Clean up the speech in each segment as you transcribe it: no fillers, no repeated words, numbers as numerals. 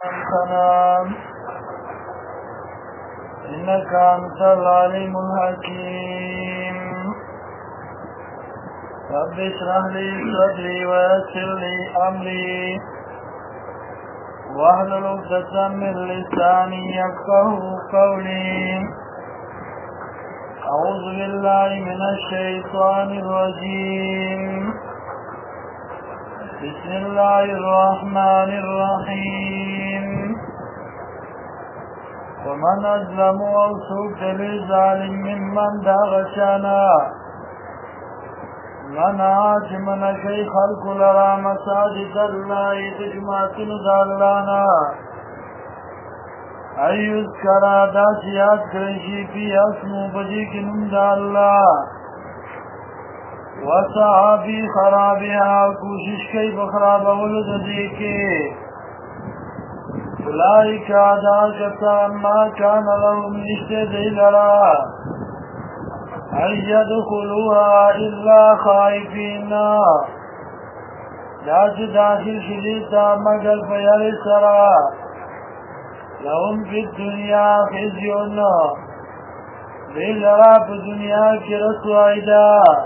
السلام إنك أنت العليم الحكيم رب اشرح لي صدري ويسر لي أمري واحلل عقدة من لساني يفقهوا قولي أعوذ بالله من الشيطان الرجيم بسم الله الرحمن الرحيم ومن أظلم أو سوء للظالم ممن داغشانا منعات من كي خلق لرا مساجد الله تجمعتن دالانا أي يذكر داسيات کرشی فی اسمو بجیک نمد اللہ وصحابی خرابها کوشش کی بخراب ولد دیکے اولئک ادا کسان ما کان لهم نشتے دی لرا ان يدخلوها الا خائفین لاج داخل شدیتا مگر فیر سرا لهم فی الدنیا خزیون دی لرا پی دنیا کی رسوائدہ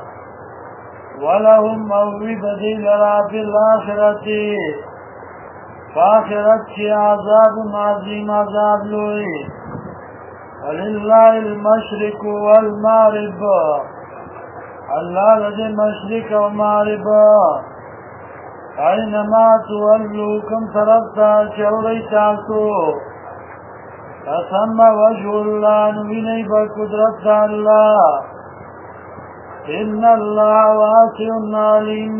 ولهم موعد دی لرا فی الآخرت فآخرت کی عذاب عظیم عذاب لوئی وللہ المشرق والمغرب اللہ لدے مشرق و مغرب اینما تولو کم طرفتا چوری تاسو فثم وجه اللہ نوینی بقدرت اللہ ان اللہ واسع علیم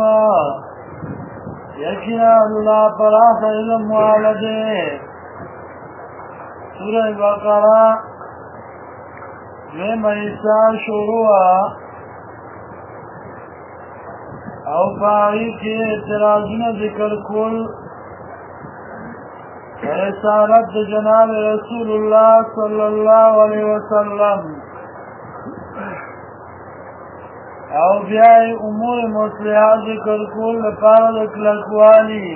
یقینا اللہ پراخ علم والدے سورہ بقرہ میں حصہ شروع او پاری کے اعتراضنا ذکر کل رسالت جناب رسول اللہ صلی اللہ علیہ وسلم او بیائی امور مصلحات ذکر کل لپارد اکلکوالی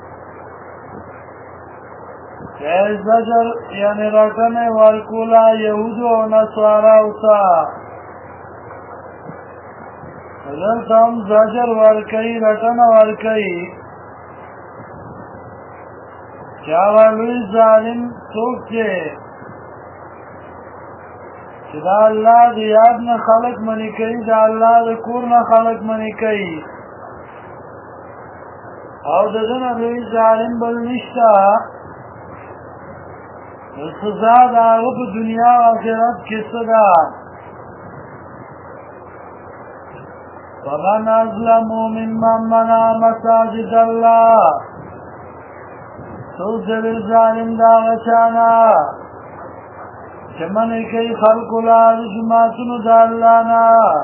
زجر یعنی رکن ورکولا یهود و نصارا اوتا حضرت ہم زجر ورکی رکن ورکی چاوالوی ظالم سوکتے چې دا الله د یاد نه خلق منی کوي دا الله د کور نه خلق منی کوي او دغه لوی ظالم بل نشته سزا د هغه په دنیا او آخرت کې صدا ومن أظلم ممن منع مساجد الله څوک د ظالم دا غچانا چمن کئی خلق لار جماعتن دالانا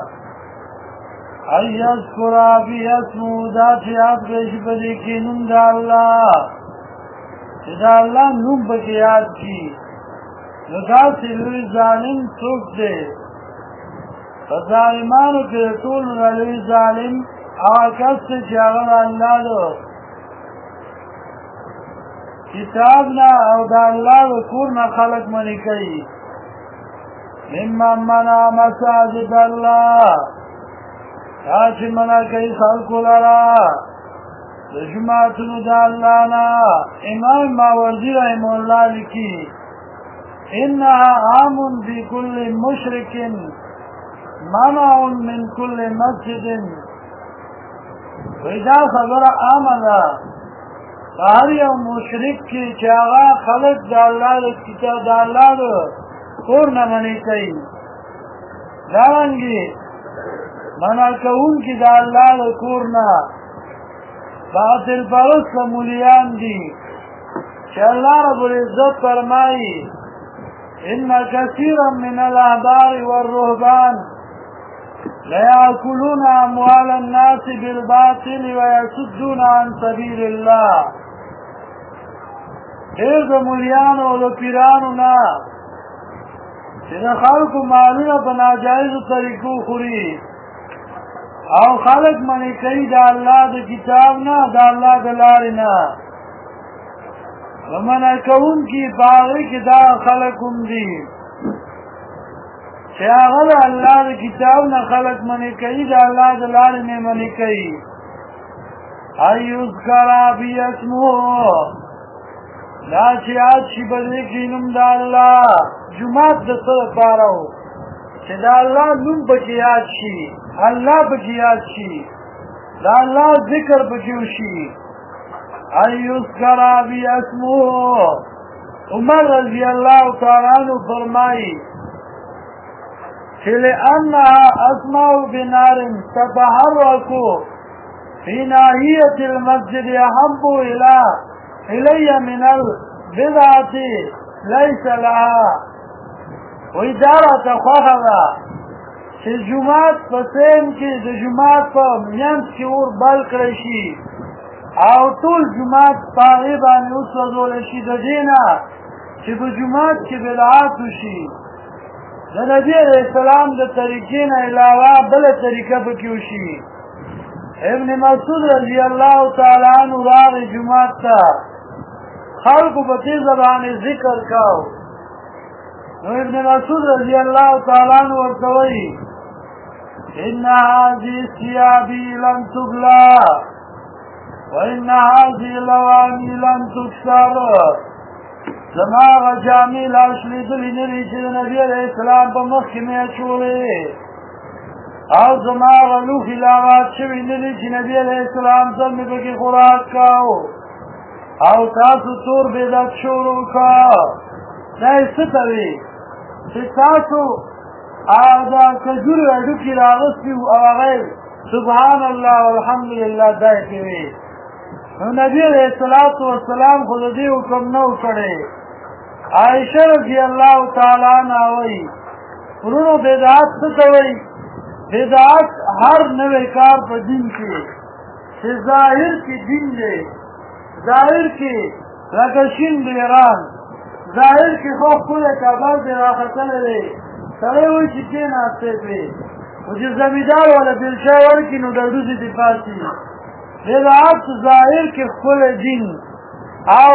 ای اذکرا بی اسمو دا چیاد گیش بدی کی نم دالا چی دالا نم بکی یاد کی ندا سلوی ظالم سوک دے فظالمانو کے طول نلوی ظالم آکس سے چاگر اللہ دو کتابنا او دا اللہ دو کورنا خلق منی کئی ممن منع مساجد اللہ تاچی منع کئی خلق لرا رجماتن دا اللہ نا امام ماوردی رحمہ اللہ لکی انہا عام فی کل مشرک منع من کل مسجد ویدہ خبر آمدہ ہر یو مشرک کی چاگا خلق دا اللہ کتاب دا اللہ دا کور نہ منی کئی دارنگی منع کون کی دا اللہ دا کور نہ باطل پرست مولیان دی کہ اللہ رب العزت فرمائی ان کثیرا من الاحبار والرهبان لیاکلون اموال الناس بالباطل ویصدون عن سبیل اللہ دیر دا مولیانو و دا پیرانو نا چې د خلکو مالونه په ناجایزو طریقو خوري او خلق منی کوي د الله د کتاب نه د الله د لارې نه ومنع کون کی باغی کی دا خلقم دی چه آغا دا اللہ دا کتاب نا خلق منی کئی دا اللہ دا لاری میں منی کئی ایوز کرا بی اسمو دا چه آج چی بدے کی نم دا اللہ جماعت دا سر پاراو چه دا اللہ نم بکی آج شی اللہ بکی آج شی دا اللہ ذکر بکیو شی ایوز کرا بی اسمو عمر رضی اللہ تعالیٰ عنہ فرمائی لأنها أسماء بنار تتحرك في ناحية المسجد أحب إلي من البدعة ليس لها وإدارة خواهدا چې جماعت په سین کې د جماعت په منځ کې اور بل کړی شي او ټول جماعت په هغې باندې وسوځولی شي د دې نه چې په جماعت کې بدعات وشي د نبی علیہ السلام د طریقې نه علاوه بله طریقه پکې وشي ابن مسعود رضی الله تعالی عنہ راغی جماعت ته خلکو په تیزه باندې ذکر کاو نو ابن مسعود رضی الله تعالی عنہ ورته وایي ان هذه ثيابي لم تبلى وان هذه لواني لم تكسر زما جامع لاشلی دلی نری چې نبی علیہ السلام په مخ کې مې اچولې او زما لوخي لاغات شوي نری چې نبی علیہ السلام سره مې پکې خوراک کاو او تاسو تور بدعت شروع کا دا څه کوي چې تاسو دا کجوري اډوکي راغستي او هغه سبحان الله والحمدلله دا کوي نو نبی علیہ السلام خو دې حکم نه وکړي عائشہ رضی اللہ تعالیٰ عنہ وی ورونو بدعات څه کوي بدعات هر نوې کار په دین کې چې ظاهر کې دین دی ظاهر کې لکه شین د ایران ظاهر کې خو خپل کابل دی راختلی دی سړی وایي چې کېناستی پرې خو چې زمیندار ولا دلچا ورکړي نو ډډوزې دې پاتې بدعات ظاهر کې خپل دین او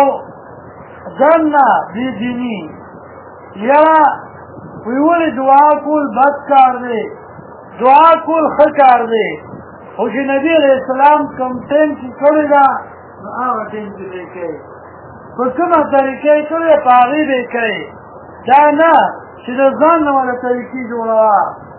ځنه بی دینی یاره ویولې دعا کول بد کار دی دعا کول ښه کار دی خو چې نبي علیہ السلام کوم ټیم چې کړې ده نو هغه ټیم کې به یې کوي په کومه طریقه یې کړې په هغې به یې کوي دا نه چې د ځان نه ولا طریقې جوړوه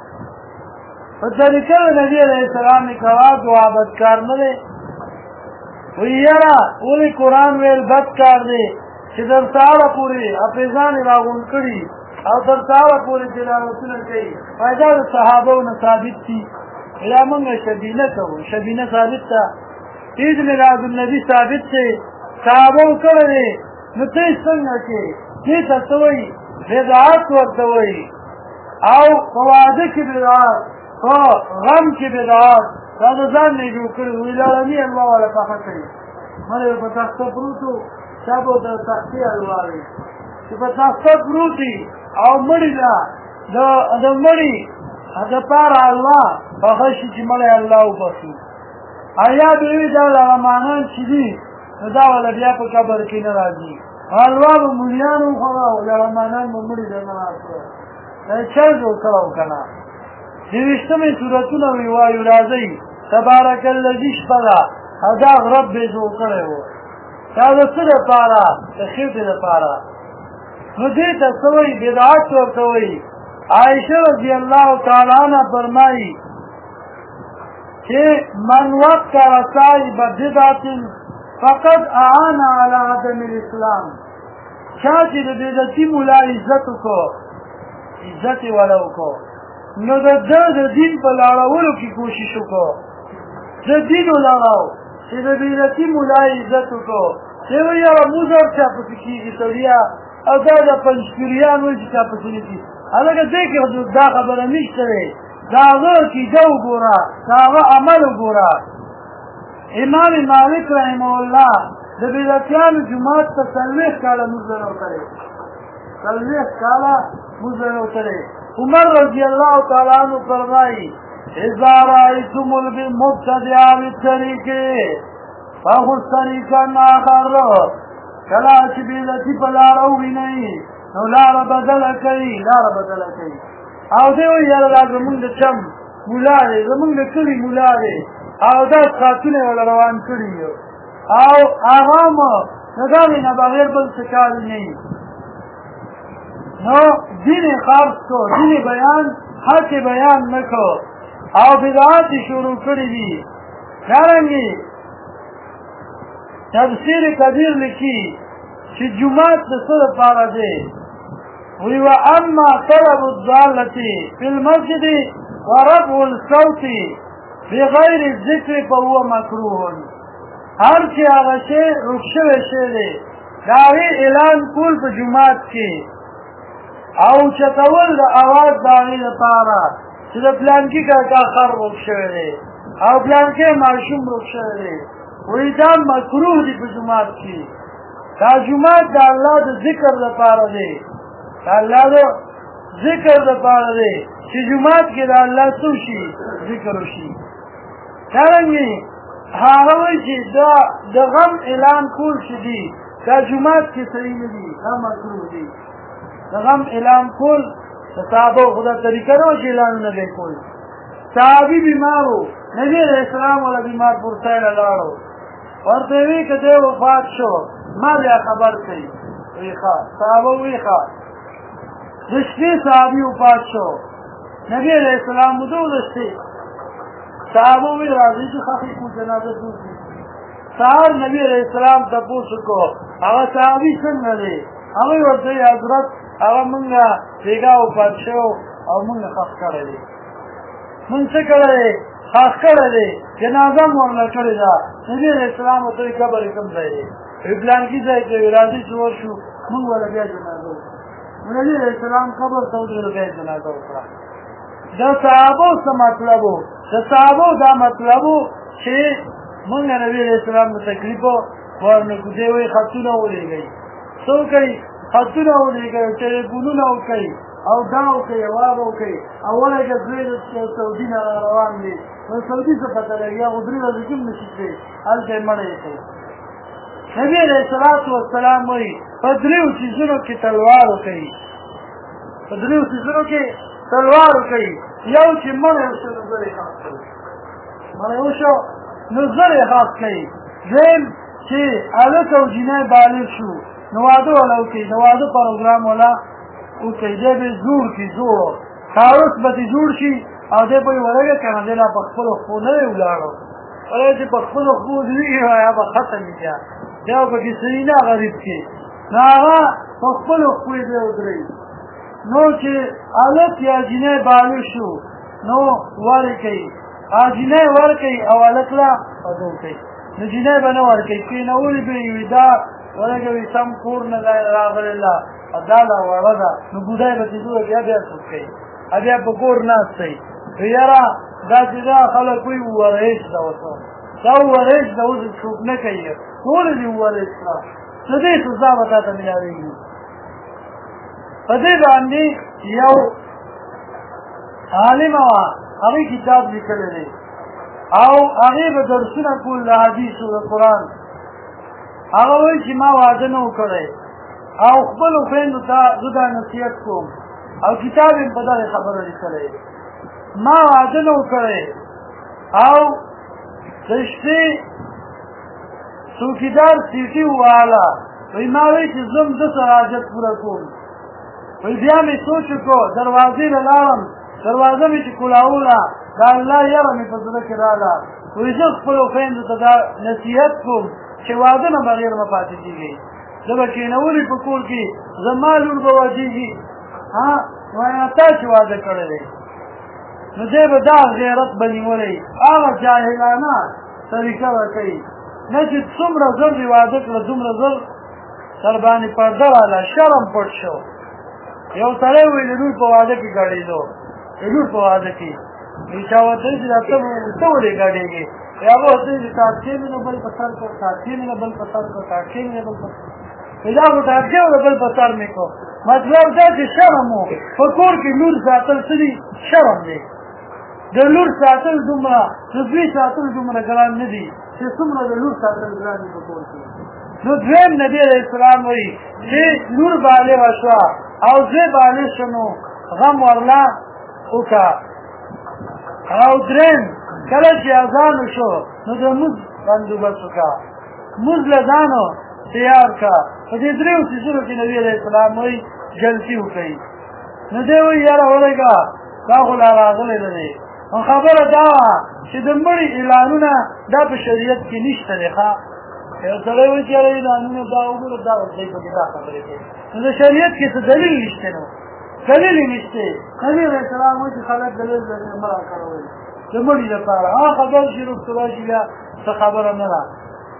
په طریقه د نبي علیہ السلام یې کوه دعا بد کار نه دی وایي یاره ولې قرآن ویل بد کار دی چې در سهاره پورې حافظان یې راغونډ کړي او تر سهاره پورې تلاوتونه کوي فایده د صحابو نه ثابت دي یا موږ شبینه کوو شبینه ثابت ده عید میلاد النبي ثابت دی صحابو کړی دی نو ته یې څنګه کې دې ته څه وایي بدعات ورته وایي او په واده کې بدعات په غم کې بدعات دا د ځان نه جوړ کړي وي لالمي الله والا پخه کوي مړی په تخته پروت و شابو د تختې الواري چې په تخته پروت دي او مړي ده د مړي دپاره الله پخه شي چې مړی الله وبخي ایا به وي دا لغمانان چې دي نو دا والا بیا په قبر کې نه راځي حلوا به مولیانو وخوړه او لغمانان به مړي ده نه راځي دا چل جوړ کړی و که نه دویشتمې سورتونه وی وایو راځئ تبارک الذي شپه ده او دا رب یې جوړ کړی و دا د څه دپاره د خېټې دپاره نو دې ته څه وایي بدعت ورته وایي عائشہ رضی الله تعالی عنہ فرمایي چې من وقر صاحب بدعت فقد اعان على عدم الاسلام چا چې د بدعتي ملا عزت وکړو عزت یې ولا وکړو نو د دین په لاړولو کې کوشش وکړو د دین ولاړاو چې د بدعتي ملا عزت وکړو چې وایي یاره موزر چا پسې کېږي سړیا او دا د پنجپیریان وایي چې چا پسې نه کېږي هلکه دې کې دا خبره نشته دی د هغه عقیده وګوره د هغه عمل وګوره امام مالک رحمه الله د بدعتیانو جومات ته 40 کاله مونځ نه وکړی 40 کاله مونځ نه وکړی عمر رضی الله تعالی عنہ فرمایي اذا رأيتم المبتدع بالطريق فخذ طريقا آخر کله چې بېلتي په لاره ووینئ نو لاره بدله کوي او دی وایي یاره دا زمونږ د چم ملا دی زمونږ د کلي ملا دی او دا ساعتونه یې وله روان کړي یو او هغه مو د دغې نه بغیر بل څه کار نه وي نو دین یې خرڅ کړو دین یې بیان حق یې بیان نه کړو او بدعات یې شروع کړي دي دارنګې تفسیر کبیر لیکي چې جومات د څه دپاره دی وی واما طلب الضالة في المسجد ورفع الصوت بغیر الذکر فهو مکروه هر چې هغه شی رک شوی شی دی د هغې اعلان کول په جومات کې او چتول د اواز د هغې دپاره چې د پلانکي کاکا خر رک شوی دی او پلانکی ماشوم رک شوی دی وی دا مکروه دی په جومات کې دا جومات د الله د ذکر دپاره دی د الله د ذکر دپاره دی چې جومات کې د الله څه وشي ذکر وشي دارنګې هغه وایي چې د غم اعلان کول چې دي دا جومات کې صحیح نه دي دا مکروه دي د غم اعلان کول د صحابو خو دا طریقه نه وه چې اعلانونه به یې کول صحابي بیمار و نبي علیه السلام والا بیمار پورته یې لاړو ورته یې وایي که دی وفات شو ما بیا خبر کوي وایي ښه صحابه وایي ښه د شپې صحابي وفات شو نبي علیه السلام ودو د شپې صحابه وایي راځئ چې خښې کړو جنازه جوړ کړو سهار نبي علیه السلام تپوس وکړو هغه صحابي څنګه دی هغوی ورته وایي حضرت هغه مونږ بېګا وفات شو او مونږ خښ کړی دی مونږ څه کړی دی خاص کړی دی جنازه مو ورنه کړې ده نبي علیه السلام ورته وایي قبر یې کوم ځای دی وایي پلانکي ځای کې وایي راځئ چې ورشو مونږ وله بیا جنازه وکړو نبي علیه السلام قبر ته ودرېدو بیا یې جنازه وکړه د صحابو څه مطلب و د صحابو دا مطلب و چې مونږ نبي علیه السلام د تکلیف ورنه کړو دی وایي خطونه ولېږئ څه وکړئ خطونه ولېږئ ټلیفونونه وکړئ او دا وکړئ واب وکړئ اوله که دوی د سعودي نه روان دي نو سعودي څه پته لګي هغه 3 ورځې کې هم نشي تللی هلته یې مړی یې کوي نبي علیه الصلاة والسلام وایي په 3 څیزونو کې تلوار وکړئ په 3 څیزونو کې تلوار وکړئ یو چې مړی وشو نو زر یې خاص کړئ مړی وشو نو زر یې خاص کړئ دویم چې هلک او جینۍ بالغ شو نو واده وله وکړئ د واده پروګرام وله وکړئ دی به یې زوړ کړي زوړ تعارف به دې جوړ شي او دی به یې ورغې که نه دی لا په خپلو خپو نه دی ولاړو ولی چې په خپلو خپو ځوېږي یا به ختم وي بیا دی به پکې صحیح نه غریب کې نو هغه په خپلو خپو یې دی ودرېږي نو چې هلک یا جینۍ بالغ شو نو ورکوي جینۍ ورکوي او هلک لا واده وکوي نو جینۍ به نه ورکوي کښېنولي به یې وي دا ورګوي سم کور نه راغلی لا دا لا وړه ده نو بوډۍ به چې زوړه بیا څوک کوي بیا په کور ناستی یاره دا چې دا خلک وایي وورهیش ده اوسه دا وورهیش ده اوس څوک نه کوي ټولې دې وورهیش کړه څه دې سزا به تا ته میلاوېږي په دې باندې یو عالمه وه هغې کتاب لیکلی دی او هغې به درسونه کول د حدیثو د قرآن هغه وایي چې ما واده نه و کړی او خپلو خویندو ته زه دا نصیحت کوم او کتاب یې په دغې خبره لیکلی ما واده نه و کړی او د شپې څوکیدار سیټي وواله وایي ما وایي چې زه هم ده سره حاجت پوره کوم وایي بیا مې سوچ وکړو دروازې ته لاړم دروازه مې چې کولاوله د الله یره مې په زړه کې راغله وایي زه خپلو خویندو ته دا نصیحت کوم چې واده نه بغیر مه پاتې کېږئ زه به کښېنولي په کور کې زما لور به واجېږي وایم تا چې واده کړی دی نو دی به دا غیرت به نیولی هغه جاهلانه طریقه به کوي نه چې څومره زر دې واده کړه دومره زر سر باندې پرده واله شرم پټ شو یو سړی وایي د لور په واده کې ګډېدو د لور په واده کې وایي چا ورته وایي چې دا ته ولې ګډېږې یا به ورته وایي تاکچې مې نه بل په سر کړ تاکچې مې نه بل په سر کړ تاکچې مې نه بل په دا خو تاکچې او د بل په سر مې کړو مطلب دا چې شرم و په کور کې لور ساتل څه دي شرم دی د لور ساتل دومره د زوی ساتل دومره ګران نه دي چې څومره د لور ساتل ګران دي په کور کې نو دویم نبی علیہ السلام وی چې لور بالغ شوه او زه بالغ شنو غم ورلا وکا او درین کله چې اذان شو نو د مز بندوبست وکا مز لدانو تیار کا په دې دریو څیزونو کې نبی علیہ السلام وی جلسی وکړي نو دی وی یاره ورګه دا خو لا راغلی دی خبره دا چې د مړي اعلانونه دا په شریعت کې نشته دی ښه یو سړی وایي چې اعلانونه دا وګوره دا ورځئ په دا خبرې کوي نو د شریعت کې څه دلیل نشته نو دلیل یې نشته نبي علیه السلام وایي چې خلک دلیل لري مه راکاروئ د مړي لپاره خبر شي رسول الله چې بیا څه خبره نه ده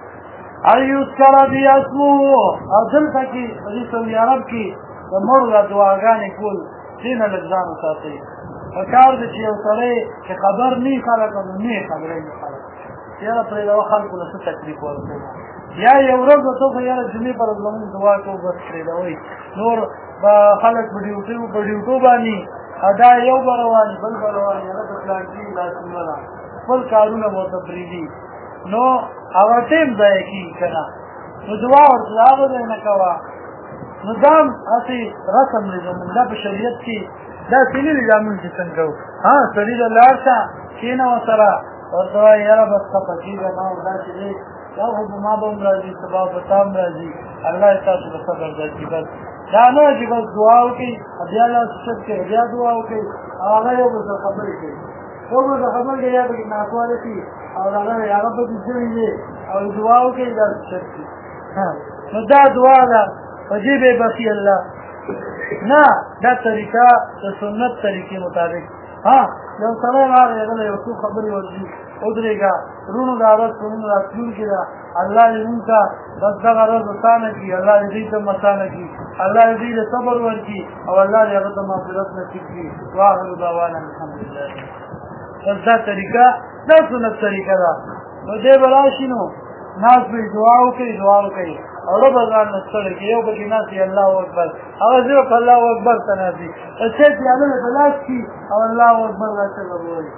ایذکر بی اسمه او دلته کې په دې سعودي عرب کې د مړو د دعاګانې کول دینه لږ ځان وساتئ پکار دی چې یو سړی چې خبر نه خلک نو نه خبرې نه خلک یاره پرې دا خلکو له څه تکلیف ورکوي یا یو ورځ ته خو یاره جمعې پر زمونږ دعا کوو بس پرېږدوئ نور به خلک په ډیوټو باندې دا یو به رواني بل به رواني هغه د پلانکي لاسونه ده خپل کارونه ورته پرېږدي نو هغه ټیم ضایع کېږي که نه نو دعا ورته هغه ځای نه کوه نو دا هم هسې رسم دی زمونږ دا په شریعت کې دا سینه دي دا مونږ چې څنګه کوو سړي ته لاړ شه کښېنه ورسره ورته وایي یاره بس خفه کېږه ما داسې دی دا خو به ما به هم را ځي سبا به تا هم را ځي الله یې تاسو له صبر درکړي بس دا نه چې بس دعا وکړي بیا لاس اوچت کړي بیا دعا وکړي او هغه یو بل سره خبرې کوي یو بل سره خبرې کوي یا پکې ناسواله شي او هغه پکې شوي دی او دعا وکړي لاس اوچت کړي نو دا دعا ده په دې به بخي الله نه دا طریقه د سنت طریقې مطابق یو سړی راغی هغه یو څو خبرې ورځي ودرېږه رونو د عرض رونو راتلونکي ده الله دې مونږ ته بس دغه ورځ اسانه کړي الله دې دوی ته هم اسانه کړي الله دې دوی ته صبر ورکړي او الله دې هغه ته مغفرت نصیب کړي واخر دعوانا الحمدلله بس دا طریقه دا سنت طریقه ده نو دې به راشي نو ناس به دعا وکړي او رب ځان نستړی کړي یو پکې ناست وي الله اکبر هغه زه په الله اکبر ته ناست وي څه چې هغه په لاس کړي او الله اکبر راته ووایي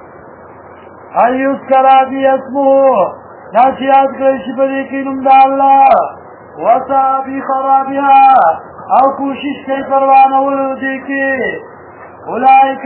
ایذکر بی اسمه دا چې یاد کړئ شي په دې کې نوم د الله وسعی فی خرابها او کوشش کوي پروانولو دې کې اولئک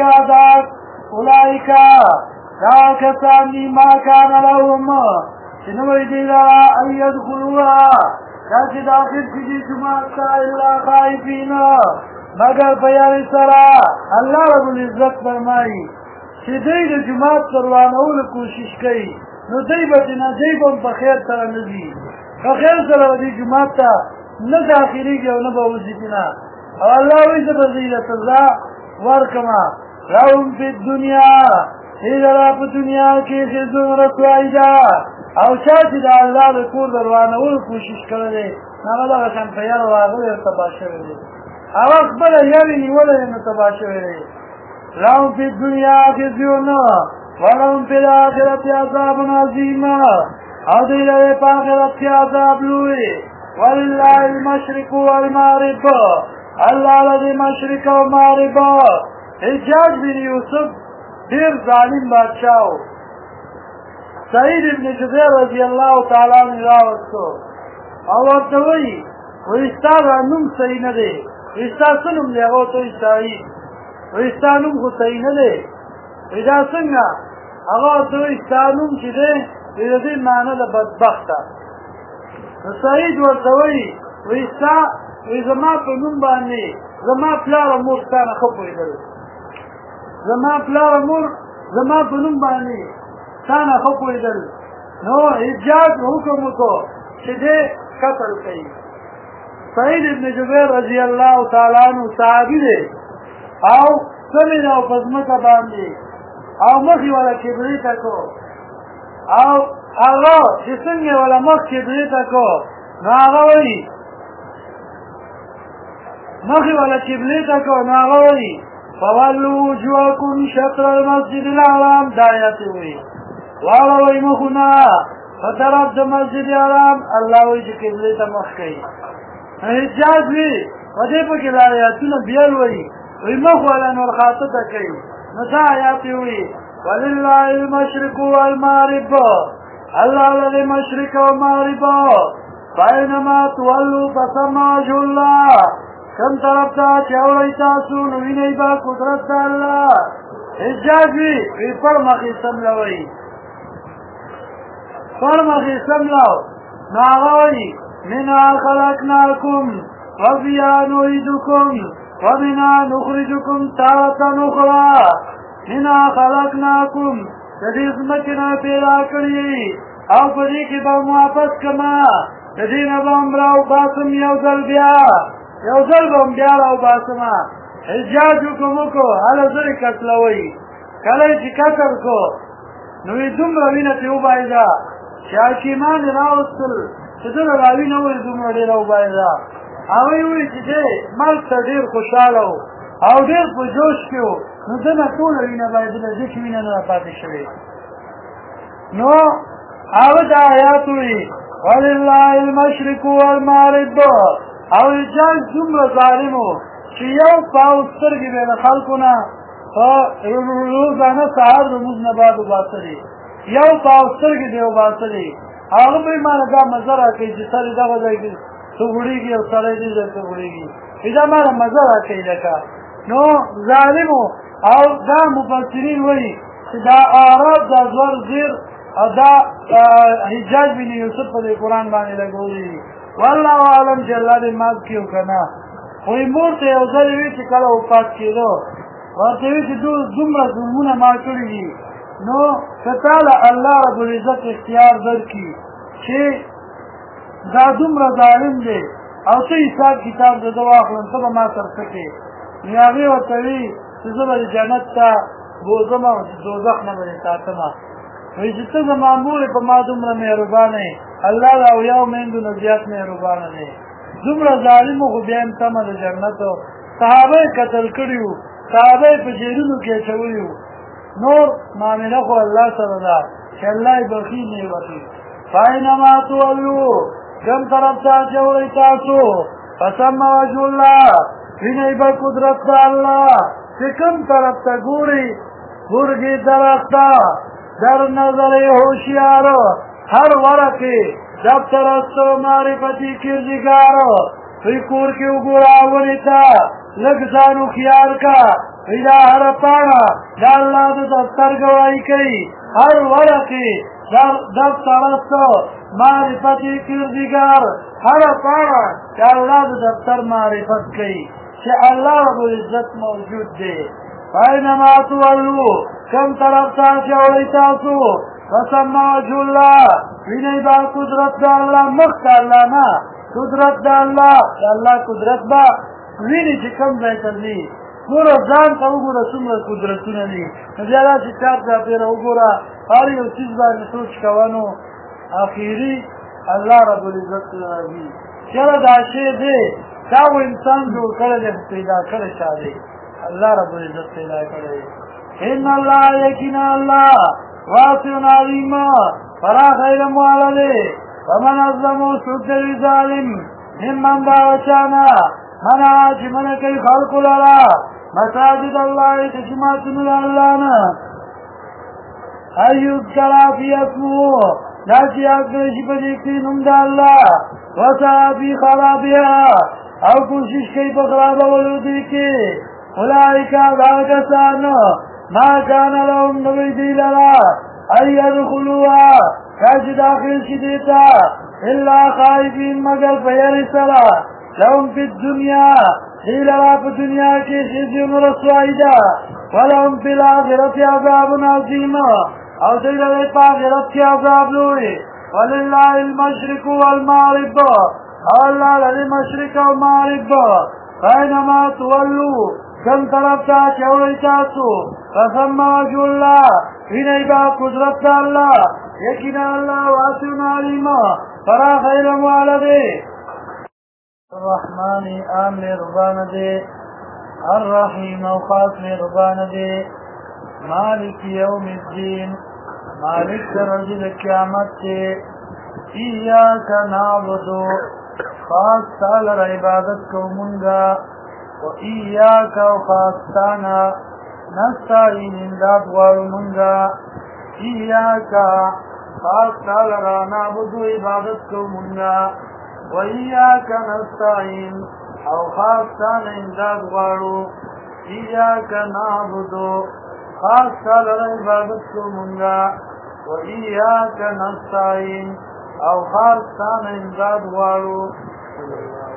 دا کسان دي ما کان لهم چې نو وایي دی ان يدخلوها دا چې داخل شي جماعت ته الا خائفین مگر په یاري سره الله رب العزت فرمایي چې دوی د جماعت پروانولو کوشش کوي نو دوی به په خیر سره نه ځي په خیر سره دې جماعت ته نه داخلېږي او نه به وځي نه او الله وایي زه به دوی له سزا ورکړم لهم فی الدنیا هیڅ په دنیا کې خزون رسوایي ده او چا چې د الله د کور دروانولو کوشش کړی دی هغه دغه شان په یاره راغلی او تباه شوی دی هغه خپله یارې نیولی دی نو تباه شوی دی لهم فی الدنیا خزیون ولهم فی الآخرة عذاب عظیم او دوی لري په آخرت کې عذاب لوی ولله المشرق والمغرب الله لدې مشرق او مغرب حجاج بن یوسف ډېر ظالم بادشاه و سعید ابن جبیر رضی الله تعالی عنہ راوستو او ورته وایي وایي ستا نوم صحیح نه دی وایي ستا څه نوم دی هغه ورته وایي سعید وایي ستا نوم خو صحیح نه دی وایي دا څنګه هغه ورته وایي ستا نوم چې دی وایي د دې معنی د بدبخته نو سعید ورته وایي وایي ستا وایي زما په نوم باندې زما پلار او مور ستا نه ښه پوهېدل زما پلار او مور زما په نوم باندې سانا خو پوهېدل نو حجاج حکم وکړو چې دې قتل کړي سعید ابن جبیر رضی الله تعالی عنہ صحابي دی او څلې او په ځمکه باندې او مخې والا کبریته کو او هغه چې څنګه والا مخ کبریته کو نو هغه وایي مخې والا کبریته کو نو هغه وایي فولوا وجوهکم شطر المسجد الحرام دا آیات وایي واړوئ مخونه په طرف د مسجد حرام الله وایي چې قبلې ته مخ کوي حجاج وي په دې پکې دا آیاتونه بیا لولي وایي مخ والا نور خاطه ته کوي نو دا آیات وایي ولله المشرق والمغرب الله لدې مشرق او مغرب فاینما تولو فثم وجه الله کم طرف تا چوڑی تاسو نوینی با قدرت دا اللہ حجاج وی پر مخی سملوئی فرمخی سملو ناغوی منها خلقناکم وفیها نعیدکم ومنها نخرجکم تارة اخرى منها خلقناکم تدیز مکنا پیدا کری او پدی کی با موافظ کما تدین بام راو باسم یوزل بیا راو باسما حجاجو کمکو حالا زر کتلوی کلی چی کتر کو نوی دم روینتی او بایده چه حکیمان راوستل چه دن راوی نوی دم رو رو بایده اوی وی چه ده ملک تا دیر خوشحالو او دیر پو جوش کیو نو دن طول وینه بایده دک وینه نو پاتی شوی نو او دا آیاتوی ولله المشرق والمغرب او جان دومره ظالمو چې یو پاو سترګې به د خلکو نه په روزانه سهار لمونځ نه بعد وباسلې یو پاو سترګې دی وباسلې هغه به ماله دا مزه راکوي چې سړی دغه ځای کې څه وړېږي او سړی دې ځای ته وړېږي دا ماله مزه راکوي لکه نو ظالمو او دا مفسرین وایي چې دا اعراب دا زور زیر او دا حجاج بن یوسف په قرآن باندې لګولي والله عالم چې الله دې ماف کړي کنه وای مور ته یو ځل وی چې کله وفات کېدو ورته وی چې دومره ظلمونه ما کړي دي نو فتعالی الله رب العزت اختیار درکړي چې دا دومره ظالم دی او څه حساب کتاب د واخلم ته ما سره سکے نیاوی ورته وی چې زه به جنت ته بوزم او دوزخ نه به ساتم وی چې ته زما مور په ما دومره مهربانه الله دا یو مندو نه زیات مهربانه دی دومره ظالمو خو بیا هم تمه د جنتو صحابه قتل کړیو صحابه په جیلونو کې اچولیو نور معامله خو الله سره ده چې الله یې بخي نه وکړي فاینما تولو کم طرف ته چوړی تاسو فثم وجه الله وینئ به قدرت د الله چې کم طرف ته ګوري ګورګي درخته در نظر هوشیارو هر ورقی دفتر استو معرفتی کردگارو وی کور کی اگورا ونیتا لگزانو خیال کا ویدا هر پانا دا اللہ دو دفتر گوائی کئی هر ورقی دفتر استو معرفتی کردگار هر پانا دا اللہ دو دفتر معرفت کئی چه اللہ رب العزت موجود دے فاینما تولو کم طرف تا چوڑی تاسو فثم وجه الله ویني با قدرت دا الله مخت الله نه قدرت دا الله قدرت با ویني چې کم ځای ته ځي ګوره ځان ته وګوره څومره قدرتونه دي بیا داسې چاپ چاپېره وګوره هر یو څیز باندې سوچ کوه نو اخري الله رب العزت راځي چېرې دا شی دی دا و انسان جوړ کړی دی پیدا کړی چا دی الله رب العزت پیدا کړی ان الله یقینا الله واسع علیم فراخ علم والده ومن ازلمو سجد ظالم ممن باوچانا منع چمن کئی خلق لرا مساجد اللہ تجمعتن لاللانا ایوب کرا فی اسمو ناچی اکرشی پجیکتی نمد اللہ وسا فی خرابیا او کوشش کئی پخراب ولودی کی اولائکا داکسانو ما کان لهم نبی دی لرا ای ادخلوها کاش داخل شدیتا الا خائفین مگر فیر سرا لهم فی الدنیا دی لرا پا دنیا کی خزیون رسوائیدا ولهم فی الاخرت عذاب عظیم او دی لرا پا آخرت کی عذاب لوئی وللہ المشرق والمغرب اللہ للی مشرق والمغرب فینما تولو کم طرف تا چوڑی تاسو فثم وجه اللہ وینئی با قدرت تا اللہ یقینا اللہ واسع علیم فراخ علم والدے الرحمن عام مہربان دے الرحیم او خاص مہربان دے مالک یوم الدین مالک درجل قیامت تے ایاک نعبدو خاص تالر عبادت کو منگا وإياك وخاصتانا نستعين امداد وارمونگا إياك خاصتا لرا نعبدو عبادت کو منگا وَإِيَّاكَ نَسْتَعِينُ او خاص تان امداد غواړو إِيَّاكَ نَعْبُدُ خاص تان عبادت کو منگا وَإِيَّاكَ نَسْتَعِينُ او خاص تان امداد غواړو